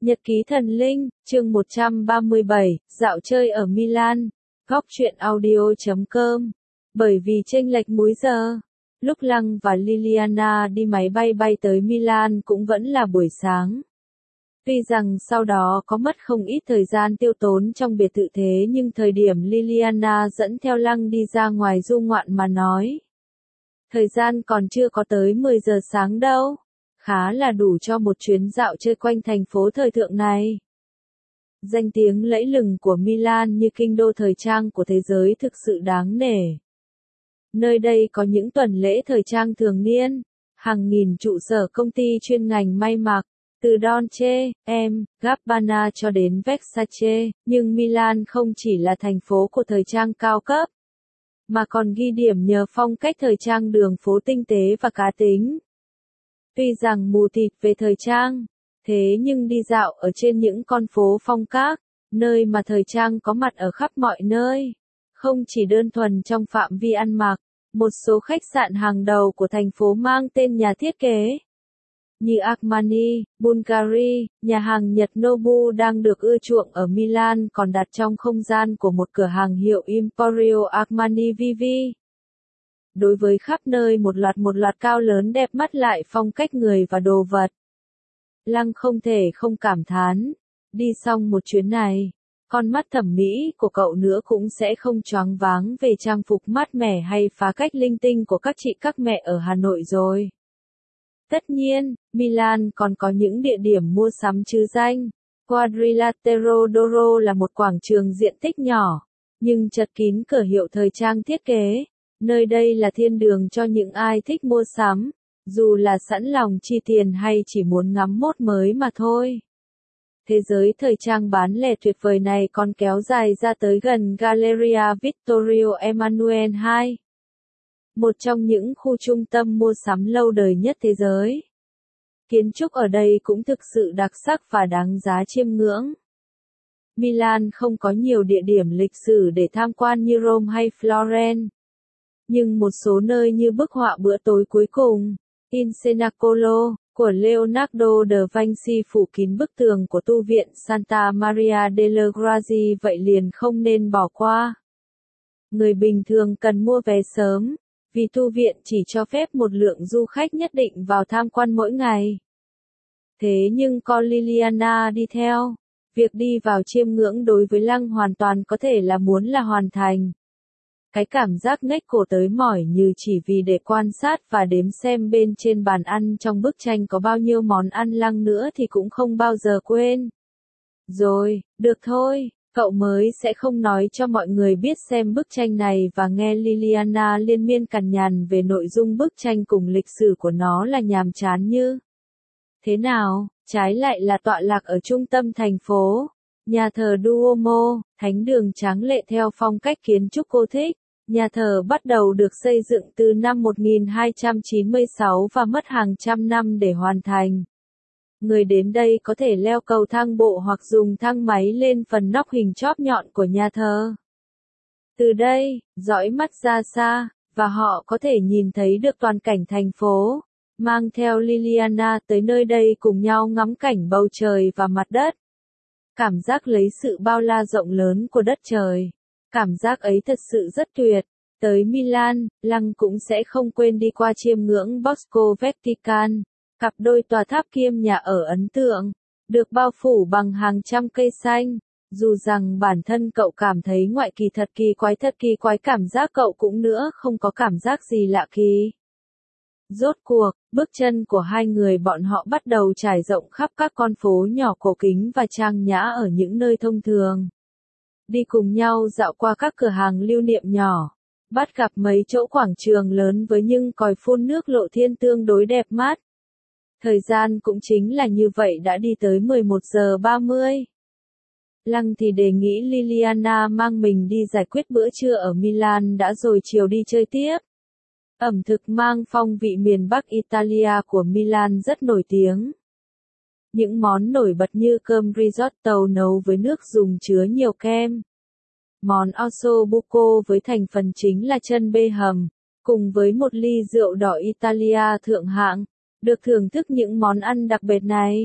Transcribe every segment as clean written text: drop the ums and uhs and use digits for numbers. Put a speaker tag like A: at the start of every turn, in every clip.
A: Nhật ký thần linh, chương 137, dạo chơi ở Milan. Góc truyện audio.com. Bởi vì chênh lệch múi giờ, lúc Lăng và Liliana đi máy bay tới Milan cũng vẫn là buổi sáng. Tuy rằng sau đó có mất không ít thời gian tiêu tốn trong biệt thự thế nhưng thời điểm Liliana dẫn theo Lăng đi ra ngoài du ngoạn mà nói. Thời gian còn chưa có tới 10 giờ sáng đâu. Khá là đủ cho một chuyến dạo chơi quanh thành phố thời thượng này. Danh tiếng lẫy lừng của Milan như kinh đô thời trang của thế giới thực sự đáng nể. Nơi đây có những tuần lễ thời trang thường niên, hàng nghìn trụ sở công ty chuyên ngành may mặc, từ Dolce, Gabbana cho đến Versace, nhưng Milan không chỉ là thành phố của thời trang cao cấp, mà còn ghi điểm nhờ phong cách thời trang đường phố tinh tế và cá tính. Tuy rằng mù tịt về thời trang, thế nhưng đi dạo ở trên những con phố phong cách, nơi mà thời trang có mặt ở khắp mọi nơi, không chỉ đơn thuần trong phạm vi ăn mặc, một số khách sạn hàng đầu của thành phố mang tên nhà thiết kế như Armani, Bulgari, nhà hàng Nhật Nobu đang được ưa chuộng ở Milan còn đặt trong không gian của một cửa hàng hiệu Emporio Armani Vivi. Đối với khắp nơi một loạt cao lớn đẹp mắt lại phong cách người và đồ vật. Lăng không thể không cảm thán, đi xong một chuyến này, con mắt thẩm mỹ của cậu nữa cũng sẽ không choáng váng về trang phục mát mẻ hay phá cách linh tinh của các chị các mẹ ở Hà Nội rồi. Tất nhiên, Milan còn có những địa điểm mua sắm chứ danh. Quadrilatero d'Oro là một quảng trường diện tích nhỏ, nhưng chật kín cửa hiệu thời trang thiết kế. Nơi đây là thiên đường cho những ai thích mua sắm, dù là sẵn lòng chi tiền hay chỉ muốn ngắm mốt mới mà thôi. Thế giới thời trang bán lẻ tuyệt vời này còn kéo dài ra tới gần Galleria Vittorio Emanuele II, một trong những khu trung tâm mua sắm lâu đời nhất thế giới. Kiến trúc ở đây cũng thực sự đặc sắc và đáng giá chiêm ngưỡng. Milan không có nhiều địa điểm lịch sử để tham quan như Rome hay Florence. Nhưng một số nơi như bức họa bữa tối cuối cùng, In Cenacolo, của Leonardo da Vinci phủ kín bức tường của tu viện Santa Maria delle Grazie vậy liền không nên bỏ qua. Người bình thường cần mua vé sớm, vì tu viện chỉ cho phép một lượng du khách nhất định vào tham quan mỗi ngày. Thế nhưng có Liliana đi theo, việc đi vào chiêm ngưỡng đối với Lăng hoàn toàn có thể là muốn là hoàn thành. Cái cảm giác ngách cổ tới mỏi như chỉ vì để quan sát và đếm xem bên trên bàn ăn trong bức tranh có bao nhiêu món ăn Lăng nữa thì cũng không bao giờ quên. Rồi, được thôi, cậu mới sẽ không nói cho mọi người biết xem bức tranh này và nghe Liliana liên miên cằn nhằn về nội dung bức tranh cùng lịch sử của nó là nhàm chán như thế nào, trái lại là tọa lạc ở trung tâm thành phố. Nhà thờ Duomo, thánh đường tráng lệ theo phong cách kiến trúc Gothic. Nhà thờ bắt đầu được xây dựng từ năm 1296 và mất hàng trăm năm để hoàn thành. Người đến đây có thể leo cầu thang bộ hoặc dùng thang máy lên phần nóc hình chóp nhọn của nhà thờ. Từ đây, dõi mắt ra xa, và họ có thể nhìn thấy được toàn cảnh thành phố. Mang theo Liliana tới nơi đây cùng nhau ngắm cảnh bầu trời và mặt đất. Cảm giác lấy sự bao la rộng lớn của đất trời. Cảm giác ấy thật sự rất tuyệt. Tới Milan, Lăng cũng sẽ không quên đi qua chiêm ngưỡng Bosco Vatican, cặp đôi tòa tháp kiêm nhà ở ấn tượng, được bao phủ bằng hàng trăm cây xanh. Dù rằng bản thân cậu cảm thấy ngoại kỳ thật kỳ quái cảm giác cậu cũng nữa không có cảm giác gì lạ kỳ. Rốt cuộc, bước chân của hai người bọn họ bắt đầu trải rộng khắp các con phố nhỏ cổ kính và trang nhã ở những nơi thông thường. Đi cùng nhau dạo qua các cửa hàng lưu niệm nhỏ, bắt gặp mấy chỗ quảng trường lớn với những còi phun nước lộ thiên tương đối đẹp mắt. Thời gian cũng chính là như vậy đã đi tới 11 giờ 30. Lăng thì đề nghị Liliana mang mình đi giải quyết bữa trưa ở Milan đã rồi chiều đi chơi tiếp. Ẩm thực mang phong vị miền Bắc Italia của Milan rất nổi tiếng. Những món nổi bật như cơm risotto nấu với nước dùng chứa nhiều kem. Món osso buco với thành phần chính là chân bê hầm, cùng với một ly rượu đỏ Italia thượng hạng, được thưởng thức những món ăn đặc biệt này.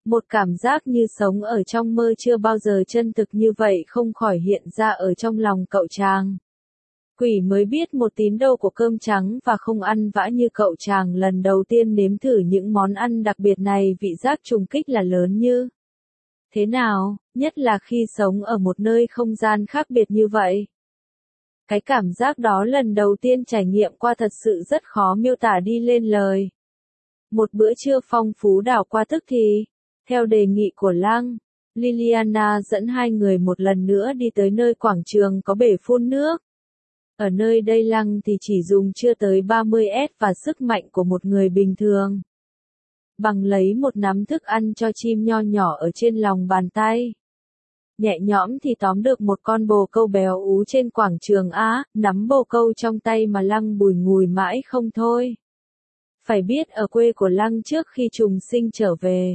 A: Một cảm giác như sống ở trong mơ chưa bao giờ chân thực như vậy không khỏi hiện ra ở trong lòng cậu chàng. Quỷ mới biết một tín đồ của cơm trắng và không ăn vã như cậu chàng lần đầu tiên nếm thử những món ăn đặc biệt này, vị giác trùng kích là lớn như thế nào, nhất là khi sống ở một nơi không gian khác biệt như vậy. Cái cảm giác đó lần đầu tiên trải nghiệm qua thật sự rất khó miêu tả đi lên lời. Một bữa trưa phong phú đảo qua tức thì, theo đề nghị của Lăng, Liliana dẫn hai người một lần nữa đi tới nơi quảng trường có bể phun nước. Ở nơi đây Lăng thì chỉ dùng chưa tới 30S và sức mạnh của một người bình thường. Bằng lấy một nắm thức ăn cho chim nho nhỏ ở trên lòng bàn tay. Nhẹ nhõm thì tóm được một con bồ câu béo ú trên quảng trường á, nắm bồ câu trong tay mà Lăng bùi ngùi mãi không thôi. Phải biết ở quê của Lăng trước khi trùng sinh trở về.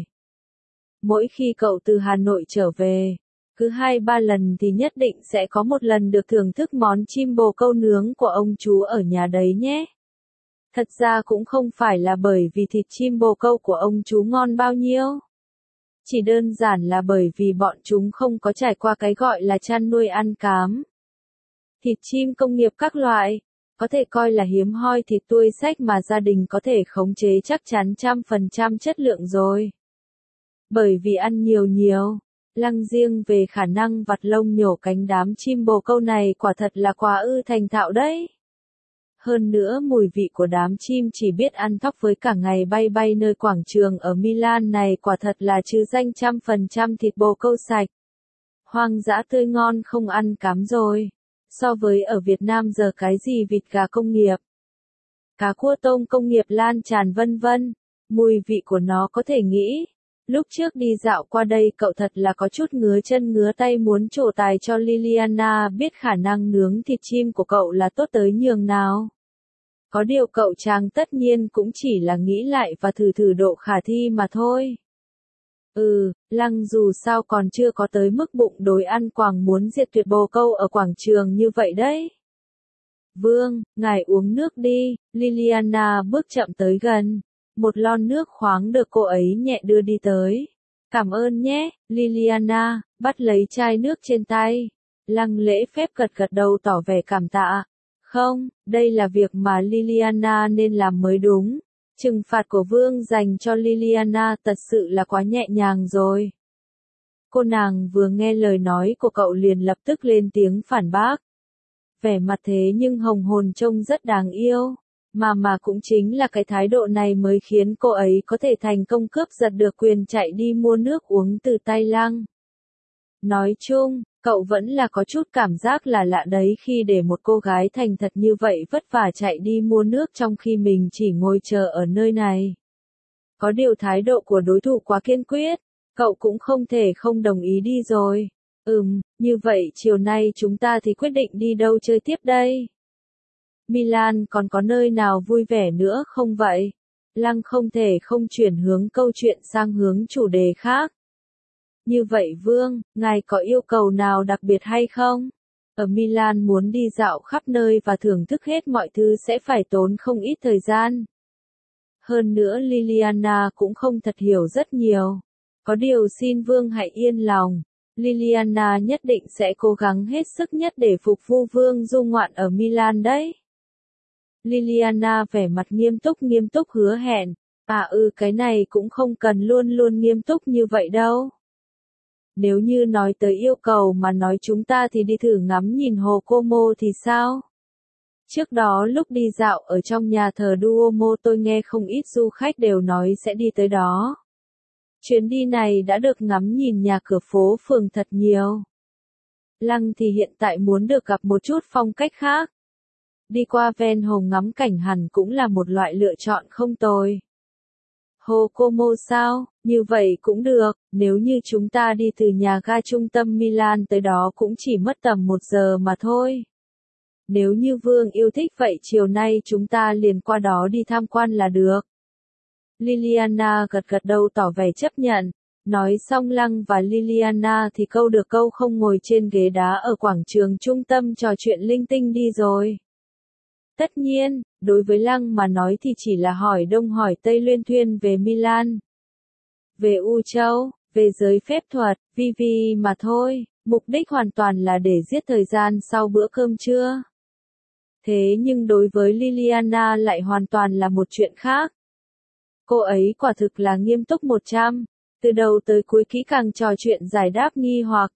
A: Mỗi khi cậu từ Hà Nội trở về, cứ 2-3 lần thì nhất định sẽ có một lần được thưởng thức món chim bồ câu nướng của ông chú ở nhà đấy nhé. Thật ra cũng không phải là bởi vì thịt chim bồ câu của ông chú ngon bao nhiêu. Chỉ đơn giản là bởi vì bọn chúng không có trải qua cái gọi là chăn nuôi ăn cám. Thịt chim công nghiệp các loại, có thể coi là hiếm hoi thịt tươi xách mà gia đình có thể khống chế chắc chắn 100% chất lượng rồi. Bởi vì ăn nhiều, Lăng riêng về khả năng vặt lông nhổ cánh đám chim bồ câu này quả thật là quá thành thạo đấy. Hơn nữa mùi vị của đám chim chỉ biết ăn thóc với cả ngày bay nơi quảng trường ở Milan này quả thật là trừ danh 100% thịt bồ câu sạch. Hoang dã tươi ngon không ăn cám rồi. So với ở Việt Nam giờ cái gì vịt gà công nghiệp, cá cua tôm công nghiệp lan tràn vân vân, mùi vị của nó có thể nghĩ. Lúc trước đi dạo qua đây cậu thật là có chút ngứa chân ngứa tay muốn trổ tài cho Liliana biết khả năng nướng thịt chim của cậu là tốt tới nhường nào. Có điều cậu chàng tất nhiên cũng chỉ là nghĩ lại và thử độ khả thi mà thôi. Lăng dù sao còn chưa có tới mức bụng đói ăn quàng muốn diệt tuyệt bồ câu ở quảng trường như vậy đấy. Vương, ngài uống nước đi, Liliana bước chậm tới gần. Một lon nước khoáng được cô ấy nhẹ đưa đi tới. Cảm ơn nhé, Liliana, bắt lấy chai nước trên tay. Lăng lễ phép gật đầu tỏ vẻ cảm tạ. Không, đây là việc mà Liliana nên làm mới đúng. Trừng phạt của Vương dành cho Liliana thật sự là quá nhẹ nhàng rồi. Cô nàng vừa nghe lời nói của cậu liền lập tức lên tiếng phản bác. Vẻ mặt thế nhưng hồng hồn trông rất đáng yêu. Mà cũng chính là cái thái độ này mới khiến cô ấy có thể thành công cướp giật được quyền chạy đi mua nước uống từ tay Lăng. Nói chung, cậu vẫn là có chút cảm giác là lạ đấy khi để một cô gái thành thật như vậy vất vả chạy đi mua nước trong khi mình chỉ ngồi chờ ở nơi này. Có điều thái độ của đối thủ quá kiên quyết, cậu cũng không thể không đồng ý đi rồi. Như vậy chiều nay chúng ta thì quyết định đi đâu chơi tiếp đây? Milan còn có nơi nào vui vẻ nữa không vậy? Lăng không thể không chuyển hướng câu chuyện sang hướng chủ đề khác. Như vậy Vương, ngài có yêu cầu nào đặc biệt hay không? Ở Milan muốn đi dạo khắp nơi và thưởng thức hết mọi thứ sẽ phải tốn không ít thời gian. Hơn nữa Liliana cũng không thật hiểu rất nhiều. Có điều xin Vương hãy yên lòng. Liliana nhất định sẽ cố gắng hết sức nhất để phục vụ Vương du ngoạn ở Milan đấy. Liliana vẻ mặt nghiêm túc hứa hẹn. Cái này cũng không cần luôn nghiêm túc như vậy đâu. Nếu như nói tới yêu cầu mà nói chúng ta thì đi thử ngắm nhìn hồ Como thì sao? Trước đó lúc đi dạo ở trong nhà thờ Duomo tôi nghe không ít du khách đều nói sẽ đi tới đó. Chuyến đi này đã được ngắm nhìn nhà cửa phố phường thật nhiều. Lăng thì hiện tại muốn được gặp một chút phong cách khác. Đi qua ven hồ ngắm cảnh hẳn cũng là một loại lựa chọn không tồi. Hồ Como sao? Như vậy cũng được, nếu như chúng ta đi từ nhà ga trung tâm Milan tới đó cũng chỉ mất tầm 1 giờ mà thôi. Nếu như Vương yêu thích vậy chiều nay chúng ta liền qua đó đi tham quan là được. Liliana gật đầu tỏ vẻ chấp nhận. Nói xong Lăng và Liliana thì câu được câu không ngồi trên ghế đá ở quảng trường trung tâm trò chuyện linh tinh đi rồi. Tất nhiên, đối với Lăng mà nói thì chỉ là hỏi đông hỏi tây luyên thuyên về Milan. về U Châu, về giới phép thuật, vi mà thôi, mục đích hoàn toàn là để giết thời gian sau bữa cơm trưa. Thế nhưng đối với Liliana lại hoàn toàn là một chuyện khác. Cô ấy quả thực là nghiêm túc 100, từ đầu tới cuối kỹ càng trò chuyện giải đáp nghi hoặc.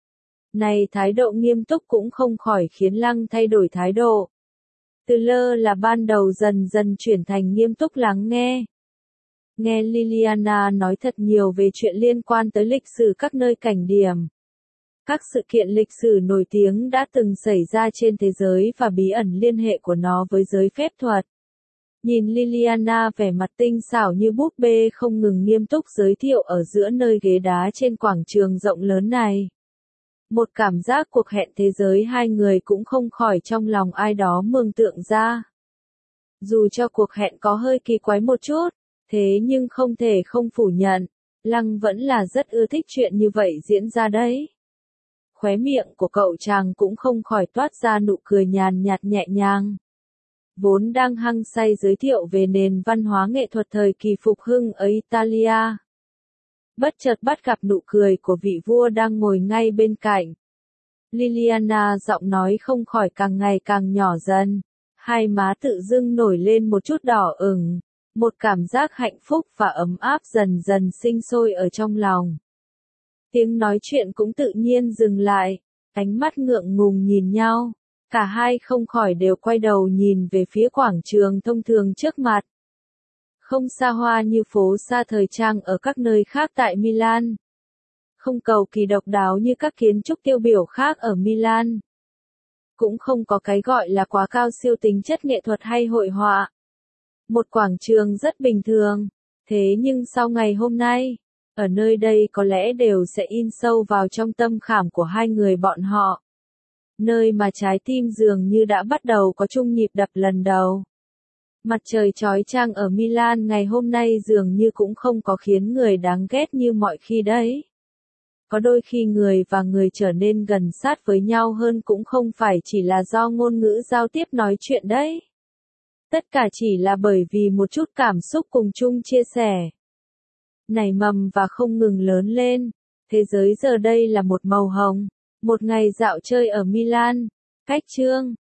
A: Này thái độ nghiêm túc cũng không khỏi khiến Lăng thay đổi thái độ. Từ lơ là ban đầu dần dần chuyển thành nghiêm túc lắng nghe. Nghe Liliana nói thật nhiều về chuyện liên quan tới lịch sử các nơi cảnh điểm. Các sự kiện lịch sử nổi tiếng đã từng xảy ra trên thế giới và bí ẩn liên hệ của nó với giới phép thuật. Nhìn Liliana vẻ mặt tinh xảo như búp bê không ngừng nghiêm túc giới thiệu ở giữa nơi ghế đá trên quảng trường rộng lớn này. Một cảm giác cuộc hẹn thế giới hai người cũng không khỏi trong lòng ai đó mường tượng ra. Dù cho cuộc hẹn có hơi kỳ quái một chút, thế nhưng không thể không phủ nhận, Lăng vẫn là rất ưa thích chuyện như vậy diễn ra đấy. Khóe miệng của cậu chàng cũng không khỏi toát ra nụ cười nhàn nhạt nhẹ nhàng. Vốn đang hăng say giới thiệu về nền văn hóa nghệ thuật thời kỳ phục hưng ở Italia. Bất chợt bắt gặp nụ cười của vị vua đang ngồi ngay bên cạnh. Liliana giọng nói không khỏi càng ngày càng nhỏ dần, hai má tự dưng nổi lên một chút đỏ ửng, một cảm giác hạnh phúc và ấm áp dần dần sinh sôi ở trong lòng. Tiếng nói chuyện cũng tự nhiên dừng lại, ánh mắt ngượng ngùng nhìn nhau, cả hai không khỏi đều quay đầu nhìn về phía quảng trường thông thường trước mặt. Không xa hoa như phố xa thời trang ở các nơi khác tại Milan. Không cầu kỳ độc đáo như các kiến trúc tiêu biểu khác ở Milan. Cũng không có cái gọi là quá cao siêu tính chất nghệ thuật hay hội họa. Một quảng trường rất bình thường, thế nhưng sau ngày hôm nay, ở nơi đây có lẽ đều sẽ in sâu vào trong tâm khảm của hai người bọn họ. Nơi mà trái tim dường như đã bắt đầu có chung nhịp đập lần đầu. Mặt trời chói chang ở Milan ngày hôm nay dường như cũng không có khiến người đáng ghét như mọi khi đấy. Có đôi khi người và người trở nên gần sát với nhau hơn cũng không phải chỉ là do ngôn ngữ giao tiếp nói chuyện đấy. Tất cả chỉ là bởi vì một chút cảm xúc cùng chung chia sẻ. Nảy mầm và không ngừng lớn lên. Thế giới giờ đây là một màu hồng. Một ngày dạo chơi ở Milan. Cách chương